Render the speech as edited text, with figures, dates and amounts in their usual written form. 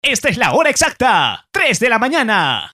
Esta es la hora exacta, 3 de la mañana.